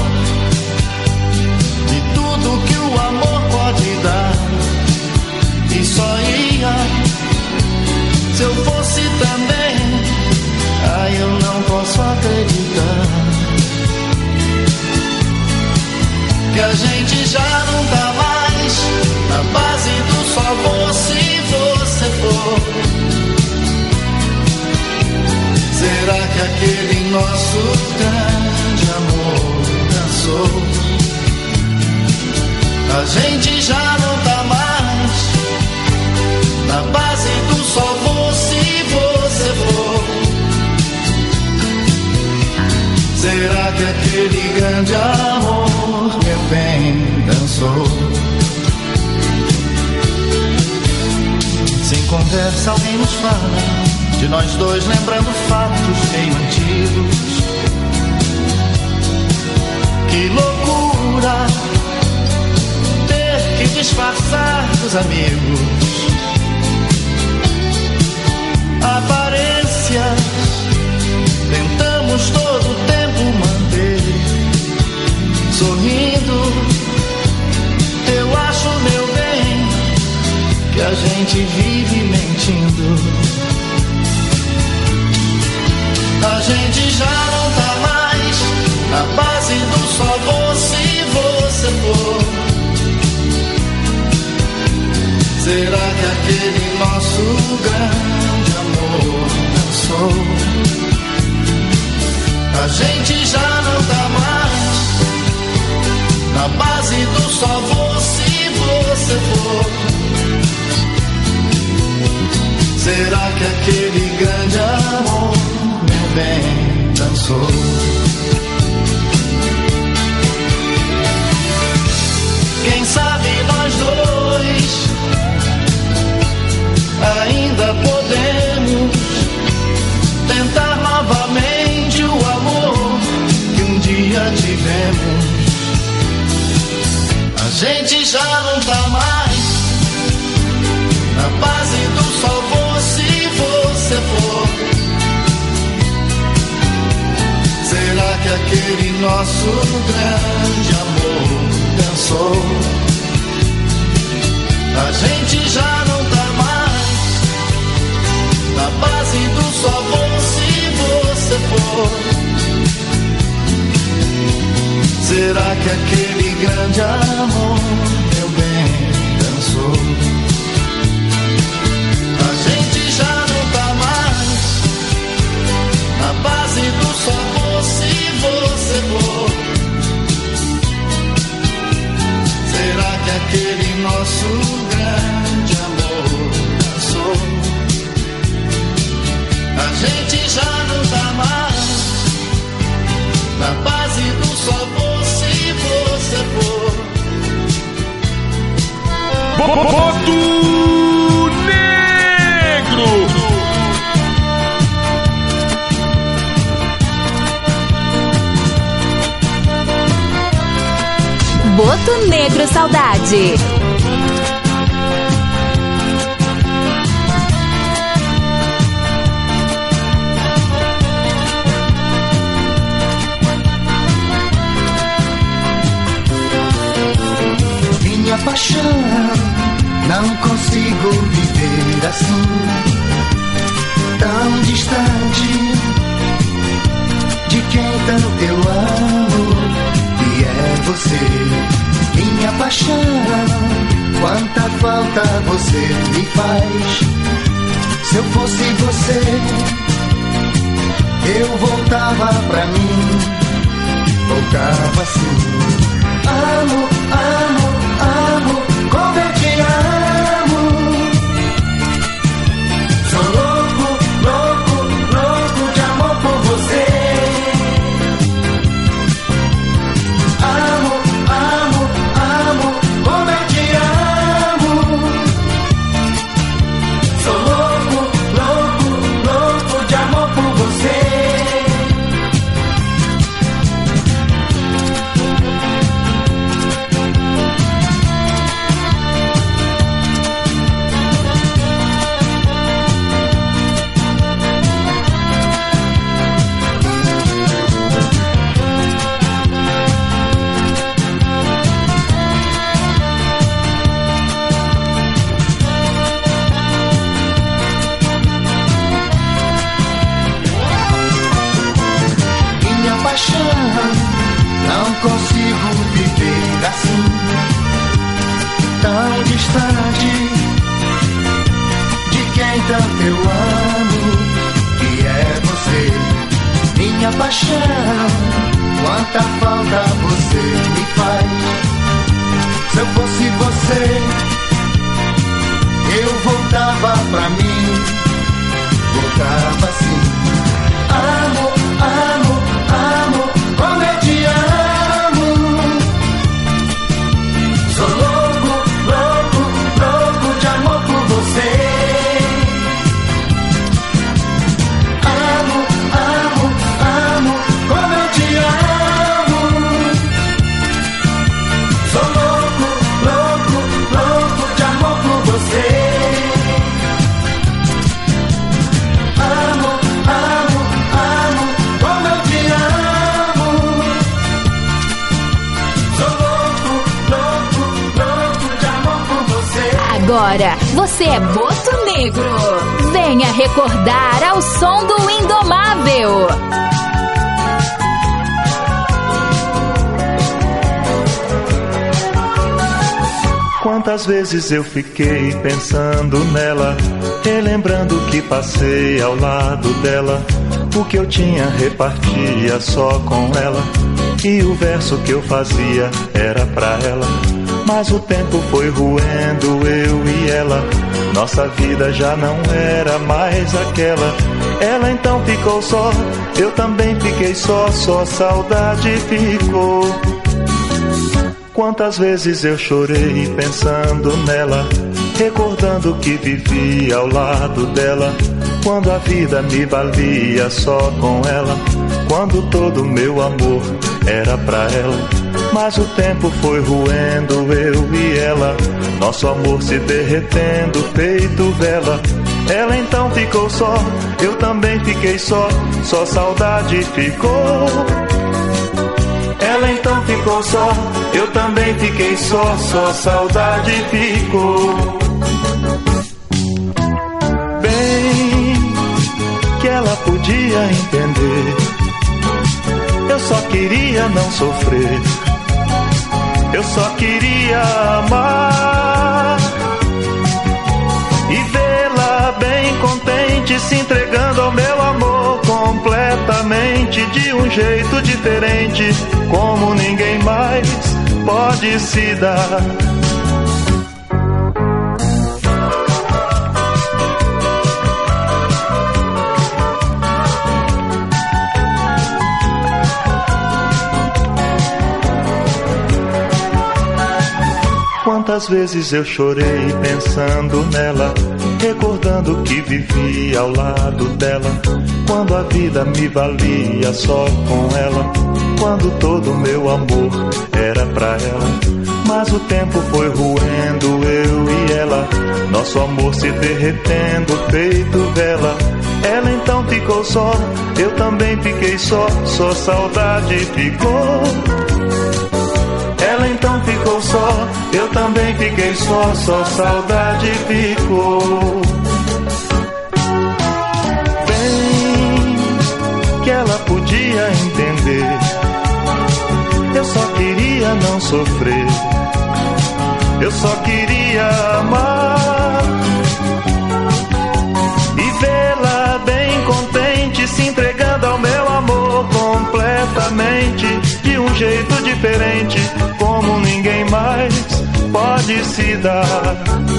de tudo que o amor pode dar. E só ia se eu fosse também. Ai, eu não posso acreditar que a gente já não tá mais na base do só vou se você for. Será que aquele nosso grande amor dançou? A gente já não tá mais na base do só vou se você for. Será que aquele grande amor, meu bem, dançou? Sem conversa alguém nos fala de nós dois lembrando fatos meio antigos. Que loucura ter que disfarçar dos amigos. Aparências tentamos todo o tempo manter. Sorrindo, eu acho, meu bem, que a gente vive mentindo. A gente já não tá mais na base do só vou se você for. Será que aquele nosso grande amor dançou? A gente já não tá mais na base do só vou se você for. Será que aquele grande amor, meu bem, dançou? Quem sabe nós dois ainda podemos tentar novamente o amor que um dia tivemos. A gente já não tá mais na base do só vou se você for. Será que aquele nosso grande amor dançou? A gente já não tá mais na base do só vou se você for. Será que aquele grande amor, meu bem, dançou? A gente já não tá mais na base do só vou se você for. Será que aquele nosso grande amor dançou? A gente já não tá mais na base do só vou se você for. Boto Negro. Boto Negro Saudade. Minha paixão, não consigo viver assim, tão distante de quem tanto eu amo, e é você. Minha paixão, quanta falta você me faz. Se eu fosse você, eu voltava pra mim, voltava assim. Amo, amo, amo, como eu te amo. Sou louco, louco, louco de amor por você. Amo, amo, amo, como eu te amo. Sou louco, louco, louco de amor por você. Não consigo viver assim, tão distante de quem tanto eu amo, que é você. Minha paixão, quanta falta você me faz. Se eu fosse você, eu voltava pra mim, voltava assim. Amo, amo, amo, como eu te amo. Sou louco, louco, louco de amor por você. Amo, amo, amo, como eu te amo. Sou louco, louco, louco de amor por você. Amo, amo, amo, como eu te amo. Sou louco, louco, louco de amor por você. Agora você é Boto Negro. Venha recordar ao som do Indomável. Quantas vezes eu fiquei pensando nela, relembrando que passei ao lado dela. O que eu tinha repartia só com ela, e o verso que eu fazia era pra ela. Mas o tempo foi roendo eu e ela, nossa vida já não era mais aquela. Ela então ficou só, eu também fiquei só, só saudade ficou. Quantas vezes eu chorei pensando nela, recordando que vivia ao lado dela, quando a vida me valia só com ela, quando todo meu amor era pra ela. Mas o tempo foi roendo eu e ela, nosso amor se derretendo feito vela. Ela então ficou só, eu também fiquei só, só saudade ficou. Ela então ficou só, eu também fiquei só, só saudade ficou. Bem que ela podia entender, eu só queria não sofrer, eu só queria amar e vê-la bem contente, se entregando ao meu amor completamente, de um jeito diferente, como ninguém mais pode se dar. Quantas vezes eu chorei pensando nela, recordando que vivia ao lado dela, quando a vida me valia só com ela, quando todo meu amor era pra ela. Mas o tempo foi roendo eu e ela, nosso amor se derretendo feito vela. Ela então ficou só, eu também fiquei só, só saudade ficou. Ela então ficou só, eu também fiquei só, só saudade ficou. Bem que ela podia entender, eu só queria não sofrer, eu só queria amar e vê-la bem contente, se entregando ao meu amor completamente, de um jeito diferente, como ninguém mais pode se dar.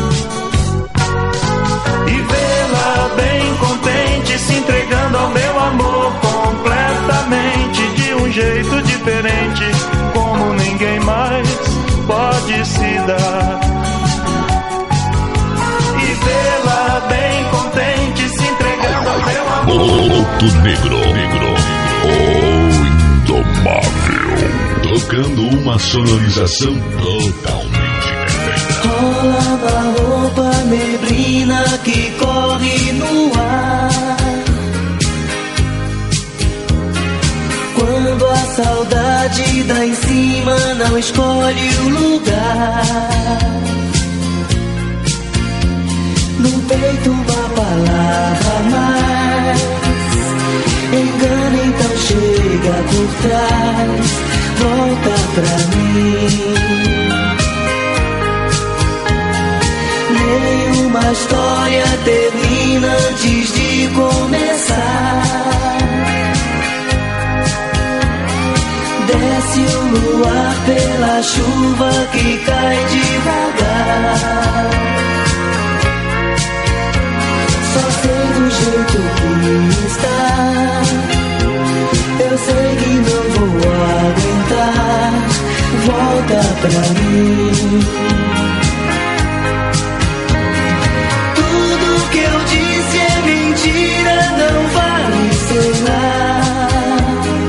E vê-la bem contente, se entregando ao meu amor completamente, de um jeito diferente, como ninguém mais pode se dar. E vê-la bem contente, se entregando ao meu amor. Boto Negro, Negro, o Indomável, tocando uma sonorização totalmente perfeita. Rola a roupa, neblina que corre no ar. Quando a saudade dá em cima, não escolhe o lugar. No peito uma palavra a mais, engana, então chega por trás, volta pra mim. Nenhuma história termina antes de começar. Desce o luar pela chuva que cai devagar. Só sei do jeito que está, eu sei que não vou aguentar. Volta pra mim. Tudo que eu disse é mentira, não vale ser nada.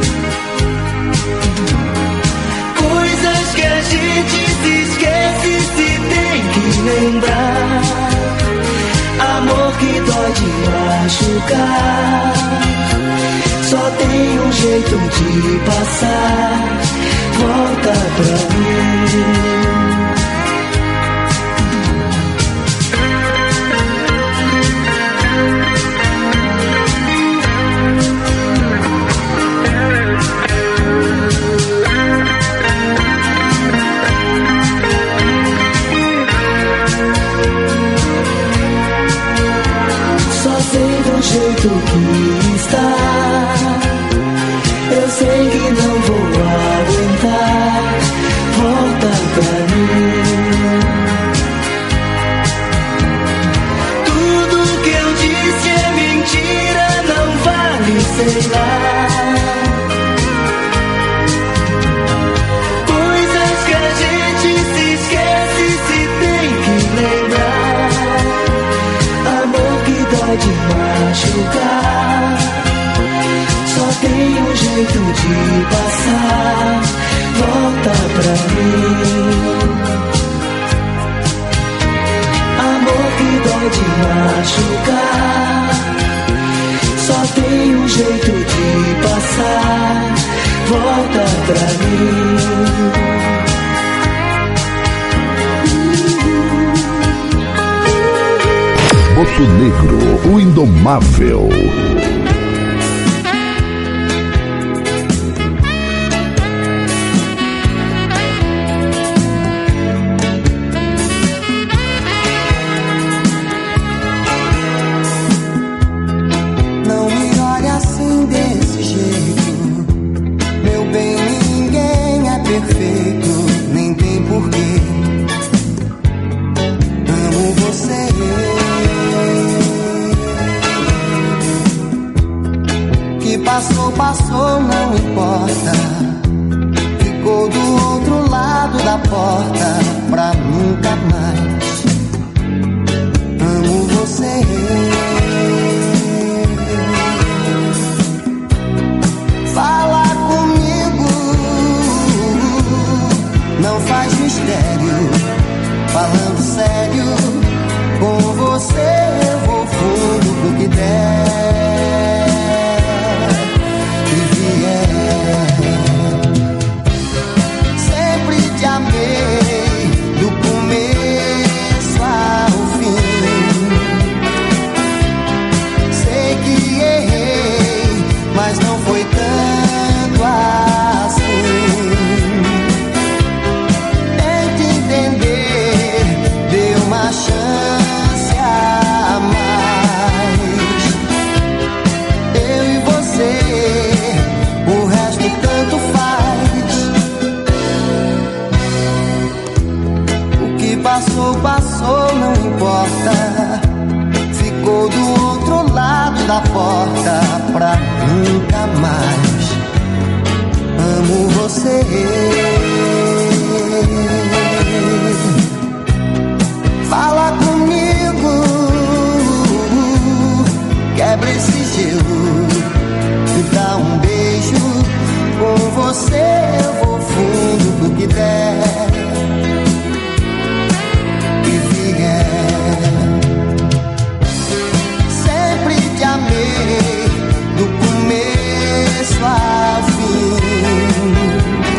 Coisas que a gente se esquece, se tem que lembrar. Amor que dói de machucar, só tem um jeito de passar. Volta pra mim. lembrar. Coisas que a gente se esquece, se tem que lembrar. Amor que dói de machucar, só tem um jeito de passar. Volta pra mim. Amor que dói de machucar, só tem um jeito de passar. Volta pra mim. Boto Negro, o indomável. Passou, passou, não importa. Ficou do outro lado da porta pra nunca mais. Amo você. Fala comigo, não faz mistério. Falando sério, com você eu vou fundo pro que der. Do começo ao fim, sei que errei, mas não foi tanto assim. Tente entender, dê uma chance a mais. Eu e você, o resto tanto faz. Passou, passou, não importa. Ficou do outro lado da porta pra nunca mais. Amo você. Fala comigo, quebra esse gelo, me dá um beijo. Com você eu vou fundo pro que der. Sempre te amei, do começo ao fim.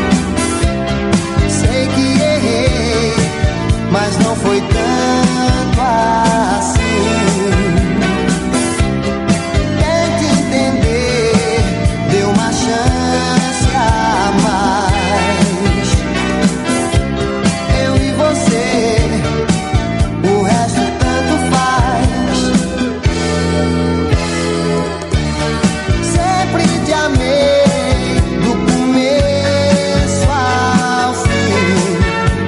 Sei que errei, mas não foi tanto assim. Tente entender, dê uma chance a mais. Eu e você, o resto tanto faz. Sempre te amei, do começo ao fim.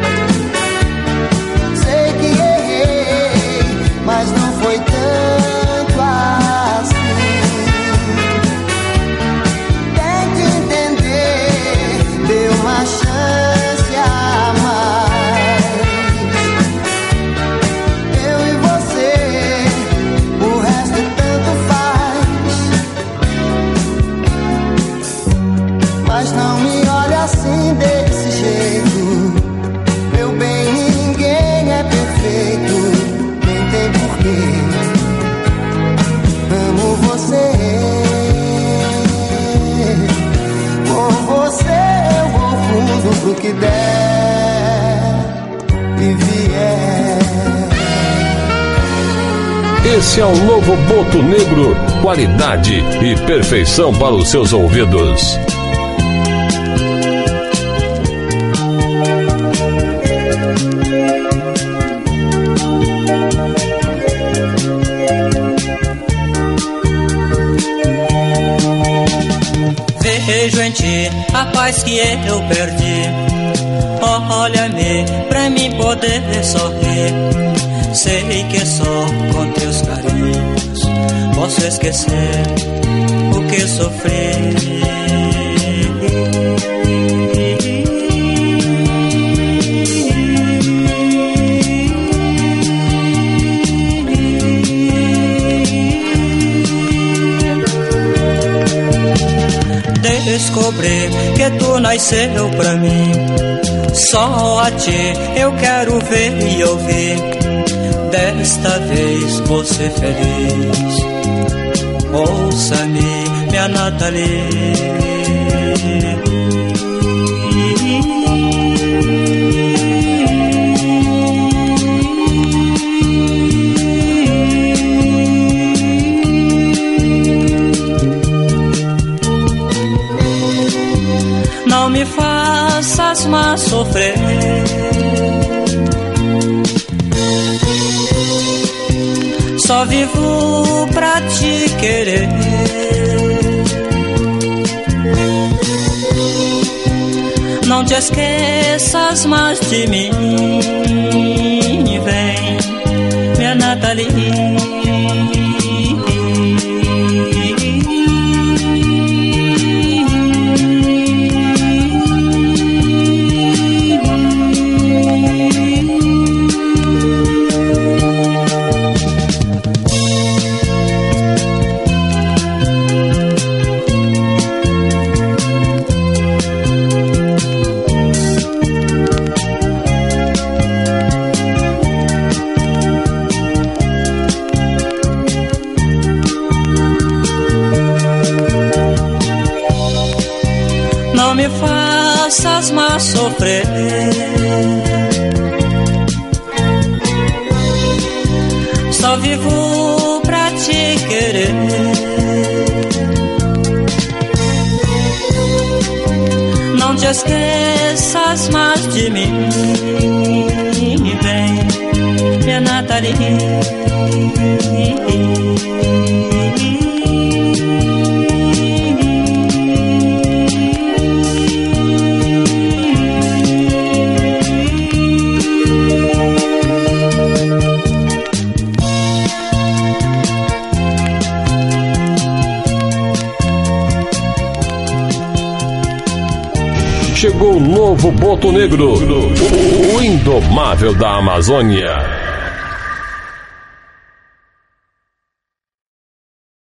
Sei que errei, mas não foi tanto assim. Tente entender, dê uma chance a mais. Eu e você, o resto tanto faz. Mas não me olha assim desse jeito. Meu bem, ninguém é perfeito, nem tem porquê. Amo você. Com você eu vou fundo pro que der e vier. Esse é o novo Boto Negro, qualidade e perfeição para os seus ouvidos. Vejo em ti a paz que eu perdi. Olha-me pra mim poder sorrir. Sei que só com teus carinhos posso esquecer o que sofrer. Descobri que tu nasceu pra mim, só a ti eu quero ver e ouvir. Desta vez vou ser feliz. Ouça-me, minha Nathalie. Não me faças mais sofrer. Só vivo pra te querer. Não te esqueças mais de mim. Vem, minha Nathalie. Não me faças mais sofrer. Só vivo pra te querer. Não te esqueças mais de mim. Vem, minha Nathalie. Chegou o novo Boto Negro, o indomável da Amazônia.